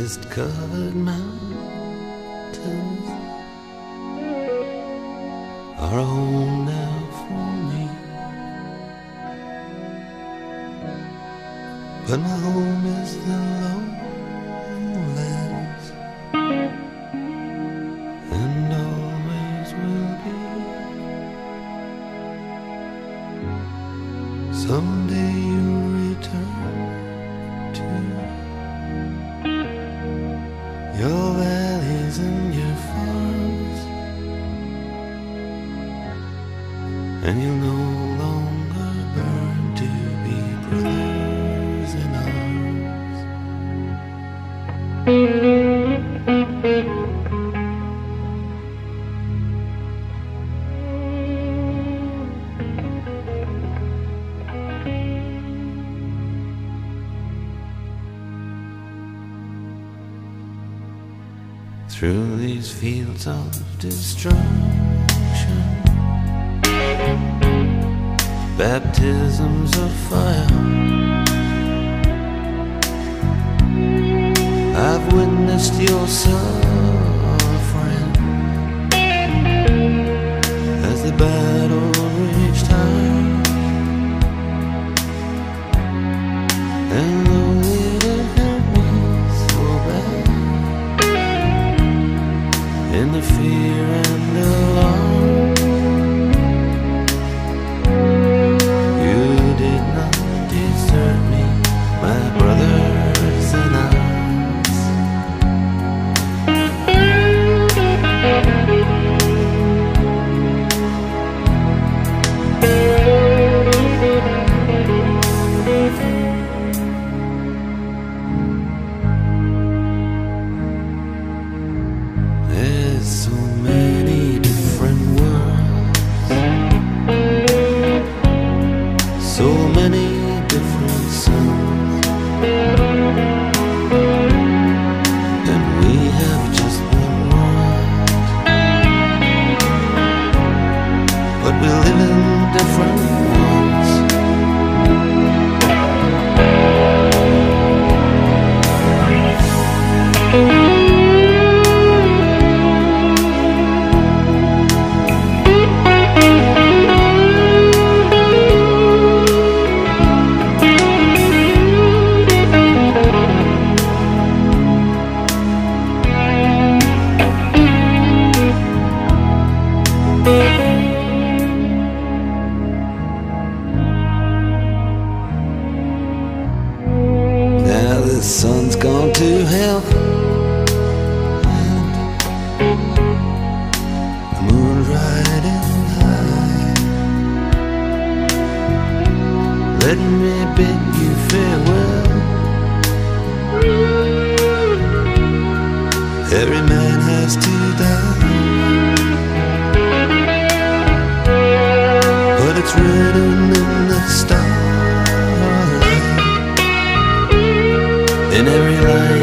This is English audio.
mist-covered mountains are a home now for me. But my home is the lowlands, and always will be. Someday you'll return to your valleys and your farms, and you'll no longer burn to be brothers in arms. Through these fields of destruction, baptisms of fire, I've witnessed your suffering as the battle reached high. And though it hurt me so bad, in the fear and alarm, you did not desert me, my brothers in arms. There's so many different worlds, so many different suns, and we have just one world, but we live in different ones. Now the sun's gone to hell, and the moon's riding high. Let me bid you farewell. Every man has to die, but it's written in the stars, in every line